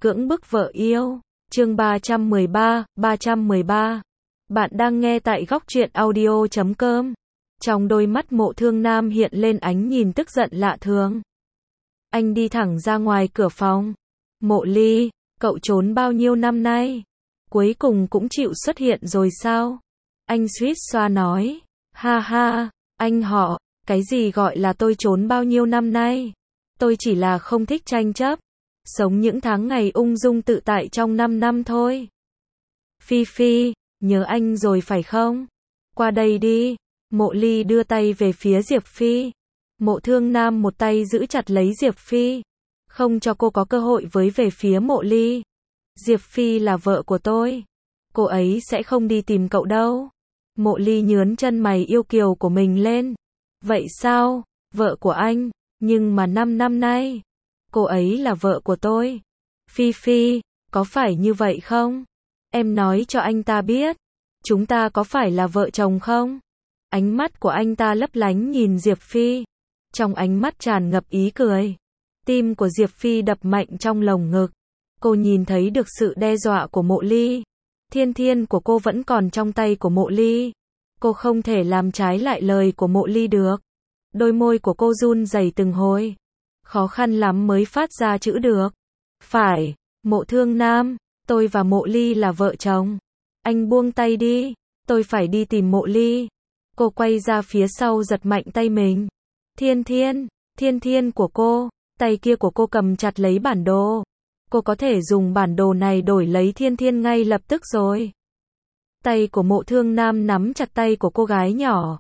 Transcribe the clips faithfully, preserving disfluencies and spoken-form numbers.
Cưỡng bức vợ yêu, chương ba trăm mười ba, ba trăm mười ba. Bạn đang nghe tại góc truyện audio chấm com. Trong đôi mắt Mộ Thương Nam hiện lên ánh nhìn tức giận lạ thường. Anh đi thẳng ra ngoài cửa phòng. Mộ Ly, cậu trốn bao nhiêu năm nay? Cuối cùng cũng chịu xuất hiện rồi sao? Anh suýt xoa nói. Ha ha, anh họ, cái gì gọi là tôi trốn bao nhiêu năm nay? Tôi chỉ là không thích tranh chấp. Sống những tháng ngày ung dung tự tại trong năm năm thôi. Phi Phi, nhớ anh rồi phải không? Qua đây đi. Mộ Ly đưa tay về phía Diệp Phi. Mộ Thương Nam một tay giữ chặt lấy Diệp Phi, không cho cô có cơ hội với về phía Mộ Ly. Diệp Phi là vợ của tôi. Cô ấy sẽ không đi tìm cậu đâu. Mộ Ly nhướn chân mày yêu kiều của mình lên. Vậy sao? Vợ của anh, nhưng mà năm năm nay, cô ấy là vợ của tôi. Phi Phi, có phải như vậy không? Em nói cho anh ta biết, chúng ta có phải là vợ chồng không? Ánh mắt của anh ta lấp lánh nhìn Diệp Phi, trong ánh mắt tràn ngập ý cười. Tim của Diệp Phi đập mạnh trong lồng ngực. Cô nhìn thấy được sự đe dọa của Mộ Ly. Thiên thiên của cô vẫn còn trong tay của Mộ Ly. Cô không thể làm trái lại lời của Mộ Ly được. Đôi môi của cô run rẩy từng hồi. Khó khăn lắm mới phát ra chữ được. Phải, Mộ Thương Nam, tôi và Mộ Ly là vợ chồng. Anh buông tay đi, tôi phải đi tìm Mộ Ly. Cô quay ra phía sau giật mạnh tay mình. Thiên thiên, thiên thiên của cô, tay kia của cô cầm chặt lấy bản đồ. Cô có thể dùng bản đồ này đổi lấy thiên thiên ngay lập tức rồi. Tay của Mộ Thương Nam nắm chặt tay của cô gái nhỏ.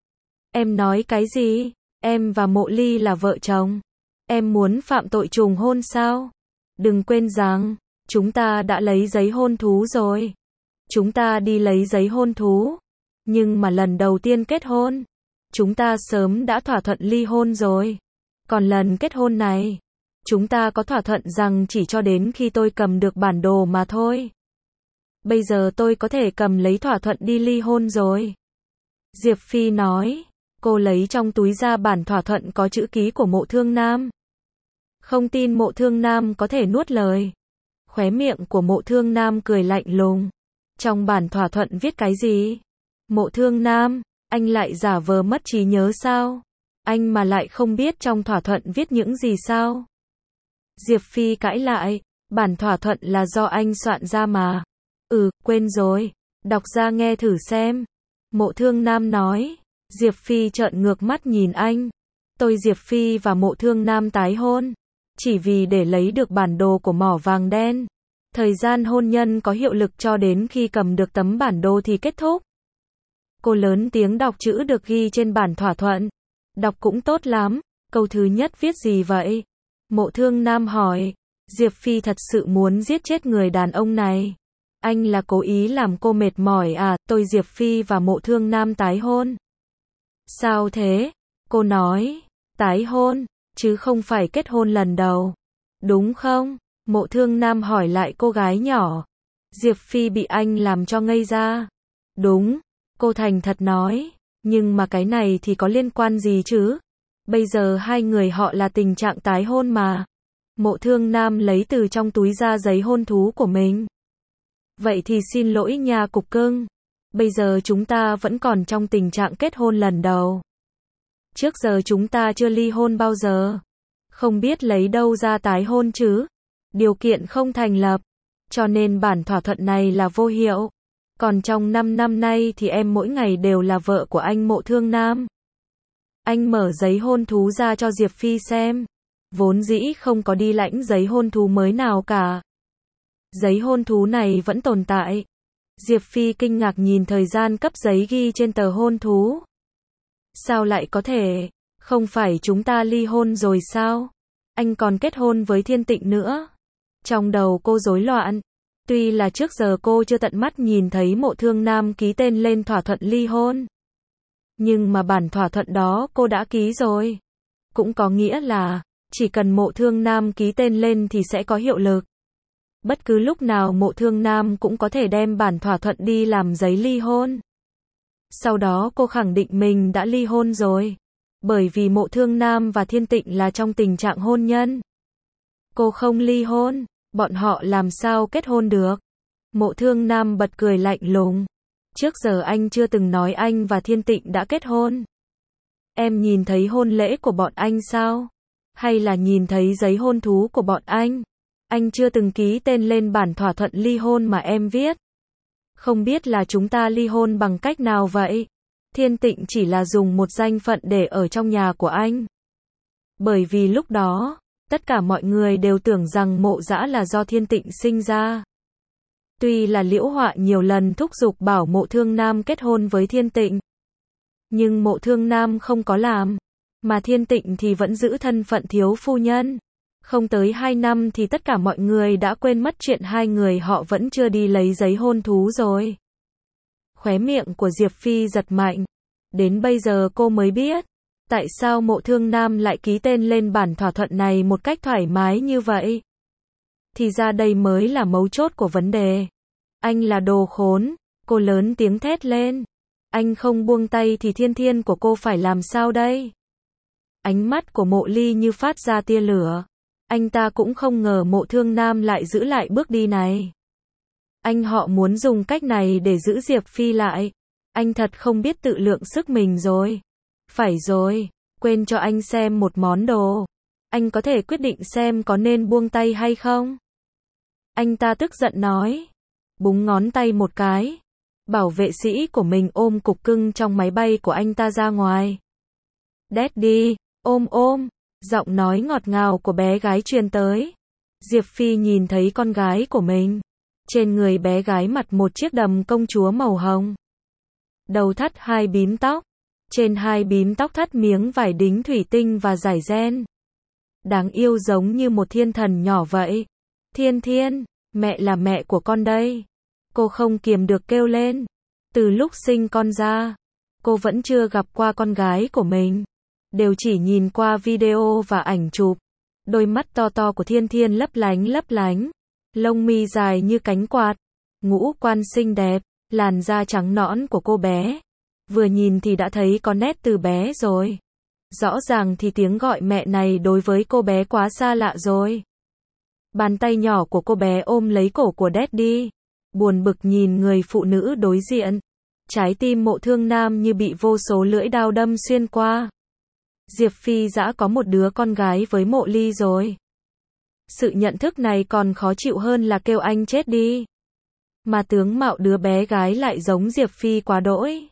Em nói cái gì? Em và Mộ Ly là vợ chồng. Em muốn phạm tội trùng hôn sao? Đừng quên rằng, chúng ta đã lấy giấy hôn thú rồi. Chúng ta đi lấy giấy hôn thú. Nhưng mà lần đầu tiên kết hôn, chúng ta sớm đã thỏa thuận ly hôn rồi. Còn lần kết hôn này, chúng ta có thỏa thuận rằng chỉ cho đến khi tôi cầm được bản đồ mà thôi. Bây giờ tôi có thể cầm lấy thỏa thuận đi ly hôn rồi. Diệp Phi nói. Cô lấy trong túi ra bản thỏa thuận có chữ ký của Mộ Thương Nam. Không tin Mộ Thương Nam có thể nuốt lời. Khóe miệng của Mộ Thương Nam cười lạnh lùng. Trong bản thỏa thuận viết cái gì? Mộ Thương Nam, anh lại giả vờ mất trí nhớ sao? Anh mà lại không biết trong thỏa thuận viết những gì sao? Diệp Phi cãi lại. Bản thỏa thuận là do anh soạn ra mà. Ừ, quên rồi. Đọc ra nghe thử xem. Mộ Thương Nam nói. Diệp Phi trợn ngược mắt nhìn anh. Tôi Diệp Phi và Mộ Thương Nam tái hôn. Chỉ vì để lấy được bản đồ của mỏ vàng đen. Thời gian hôn nhân có hiệu lực cho đến khi cầm được tấm bản đồ thì kết thúc. Cô lớn tiếng đọc chữ được ghi trên bản thỏa thuận. Đọc cũng tốt lắm. Câu thứ nhất viết gì vậy? Mộ Thương Nam hỏi. Diệp Phi thật sự muốn giết chết người đàn ông này. Anh là cố ý làm cô mệt mỏi à? Tôi Diệp Phi và Mộ Thương Nam tái hôn. Sao thế? Cô nói. Tái hôn, chứ không phải kết hôn lần đầu. Đúng không? Mộ Thương Nam hỏi lại cô gái nhỏ. Diệp Phi bị anh làm cho ngây ra. Đúng, cô thành thật nói. Nhưng mà cái này thì có liên quan gì chứ? Bây giờ hai người họ là tình trạng tái hôn mà. Mộ Thương Nam lấy từ trong túi ra giấy hôn thú của mình. Vậy thì xin lỗi nha cục cưng. Bây giờ chúng ta vẫn còn trong tình trạng kết hôn lần đầu. Trước giờ chúng ta chưa ly hôn bao giờ. Không biết lấy đâu ra tái hôn chứ. Điều kiện không thành lập. Cho nên bản thỏa thuận này là vô hiệu. Còn trong năm năm nay thì em mỗi ngày đều là vợ của anh Mộ Thương Nam. Anh mở giấy hôn thú ra cho Diệp Phi xem. Vốn dĩ không có đi lãnh giấy hôn thú mới nào cả. Giấy hôn thú này vẫn tồn tại. Diệp Phi kinh ngạc nhìn thời gian cấp giấy ghi trên tờ hôn thú. Sao lại có thể? Không phải chúng ta ly hôn rồi sao? Anh còn kết hôn với Thiên Tịnh nữa. Trong đầu cô rối loạn. Tuy là trước giờ cô chưa tận mắt nhìn thấy Mộ Thương Nam ký tên lên thỏa thuận ly hôn. Nhưng mà bản thỏa thuận đó cô đã ký rồi. Cũng có nghĩa là, chỉ cần Mộ Thương Nam ký tên lên thì sẽ có hiệu lực. Bất cứ lúc nào Mộ Thương Nam cũng có thể đem bản thỏa thuận đi làm giấy ly hôn. Sau đó cô khẳng định mình đã ly hôn rồi. Bởi vì Mộ Thương Nam và Thiên Tịnh là trong tình trạng hôn nhân. Cô không ly hôn, Bọn họ làm sao kết hôn được? Mộ Thương Nam bật cười lạnh lùng. Trước giờ anh chưa từng nói anh và Thiên Tịnh đã kết hôn. Em nhìn thấy hôn lễ của bọn anh sao? Hay là nhìn thấy giấy hôn thú của bọn anh? Anh chưa từng ký tên lên bản thỏa thuận ly hôn mà em viết. Không biết là chúng ta ly hôn bằng cách nào vậy? Thiên Tịnh chỉ là dùng một danh phận để ở trong nhà của anh. Bởi vì lúc đó, tất cả mọi người đều tưởng rằng Mộ Dã là do Thiên Tịnh sinh ra. Tuy là Liễu Họa nhiều lần thúc giục bảo Mộ Thương Nam kết hôn với Thiên Tịnh, nhưng Mộ Thương Nam không có làm, mà Thiên Tịnh thì vẫn giữ thân phận thiếu phu nhân. Không tới hai năm thì tất cả mọi người đã quên mất chuyện hai người họ vẫn chưa đi lấy giấy hôn thú rồi. Khóe miệng của Diệp Phi giật mạnh. Đến bây giờ cô mới biết, tại sao Mộ Thương Nam lại ký tên lên bản thỏa thuận này một cách thoải mái như vậy. Thì ra đây mới là mấu chốt của vấn đề. Anh là đồ khốn, cô lớn tiếng thét lên. Anh không buông tay thì thiên thiên của cô phải làm sao đây? Ánh mắt của Mộ Ly như phát ra tia lửa. Anh ta cũng không ngờ Mộ Thương Nam lại giữ lại bước đi này. Anh họ muốn dùng cách này để giữ Diệp Phi lại. Anh thật không biết tự lượng sức mình rồi. Phải rồi, quên cho anh xem một món đồ. Anh có thể quyết định xem có nên buông tay hay không? Anh ta tức giận nói. Búng ngón tay một cái. Bảo vệ sĩ của mình ôm cục cưng trong máy bay của anh ta ra ngoài. Daddy, ôm ôm. Giọng nói ngọt ngào của bé gái truyền tới. Diệp Phi nhìn thấy con gái của mình. Trên người bé gái mặc một chiếc đầm công chúa màu hồng. Đầu thắt hai bím tóc. Trên hai bím tóc thắt miếng vải đính thủy tinh và dải ren. Đáng yêu giống như một thiên thần nhỏ vậy. Thiên Thiên, mẹ là mẹ của con đây. Cô không kiềm được kêu lên. Từ lúc sinh con ra, cô vẫn chưa gặp qua con gái của mình. Đều chỉ nhìn qua video và ảnh chụp. Đôi mắt to to của Thiên Thiên lấp lánh lấp lánh. Lông mi dài như cánh quạt. Ngũ quan xinh đẹp. Làn da trắng nõn của cô bé. Vừa nhìn thì đã thấy có nét từ bé rồi. Rõ ràng thì tiếng gọi mẹ này đối với cô bé quá xa lạ rồi. Bàn tay nhỏ của cô bé ôm lấy cổ của Daddy. Buồn bực nhìn người phụ nữ đối diện. Trái tim Mộ Thương Nam như bị vô số lưỡi dao đâm xuyên qua. Diệp Phi đã có một đứa con gái với Mộ Ly rồi. Sự nhận thức này còn khó chịu hơn là kêu anh chết đi. Mà tướng mạo đứa bé gái lại giống Diệp Phi quá đỗi.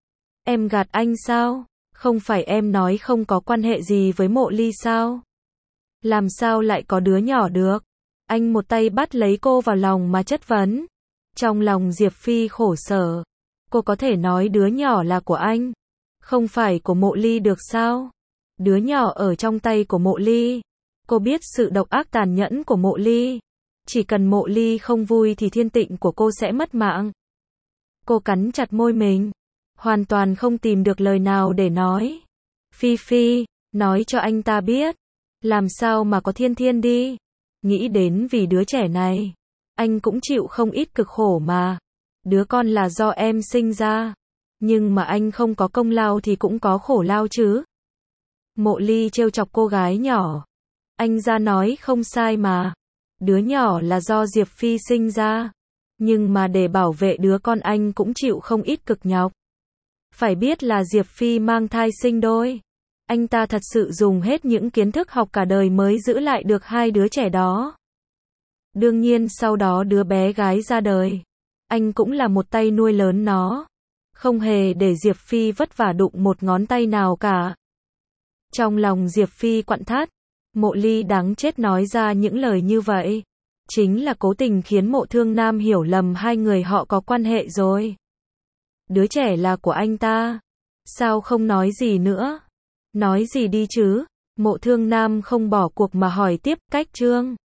Em gạt anh sao? Không phải em nói không có quan hệ gì với Mộ Ly sao? Làm sao lại có đứa nhỏ được? Anh một tay bắt lấy cô vào lòng mà chất vấn. Trong lòng Diệp Phi khổ sở. Cô có thể nói đứa nhỏ là của anh. Không phải của Mộ Ly được sao? Đứa nhỏ ở trong tay của Mộ Ly. Cô biết sự độc ác tàn nhẫn của Mộ Ly. Chỉ cần Mộ Ly không vui thì Thiên Tịnh của cô sẽ mất mạng. Cô cắn chặt môi mình. Hoàn toàn không tìm được lời nào để nói. Phi Phi, nói cho anh ta biết. Làm sao mà có Thiên Thiên đi. Nghĩ đến vì đứa trẻ này. Anh cũng chịu không ít cực khổ mà. Đứa con là do em sinh ra. Nhưng mà anh không có công lao thì cũng có khổ lao chứ. Mộ Ly trêu chọc cô gái nhỏ. Anh ra nói không sai mà. Đứa nhỏ là do Diệp Phi sinh ra. Nhưng mà để bảo vệ đứa con anh cũng chịu không ít cực nhọc. Phải biết là Diệp Phi mang thai sinh đôi. Anh ta thật sự dùng hết những kiến thức học cả đời mới giữ lại được hai đứa trẻ đó. Đương nhiên sau đó đứa bé gái ra đời. Anh cũng là một tay nuôi lớn nó. Không hề để Diệp Phi vất vả đụng một ngón tay nào cả. Trong lòng Diệp Phi quặn thắt. Mộ Ly đáng chết nói ra những lời như vậy. Chính là cố tình khiến Mộ Thương Nam hiểu lầm hai người họ có quan hệ rồi. Đứa trẻ là của anh ta. Sao không nói gì nữa? Nói gì đi chứ? Mộ Thương Nam không bỏ cuộc mà hỏi tiếp, cách Trương.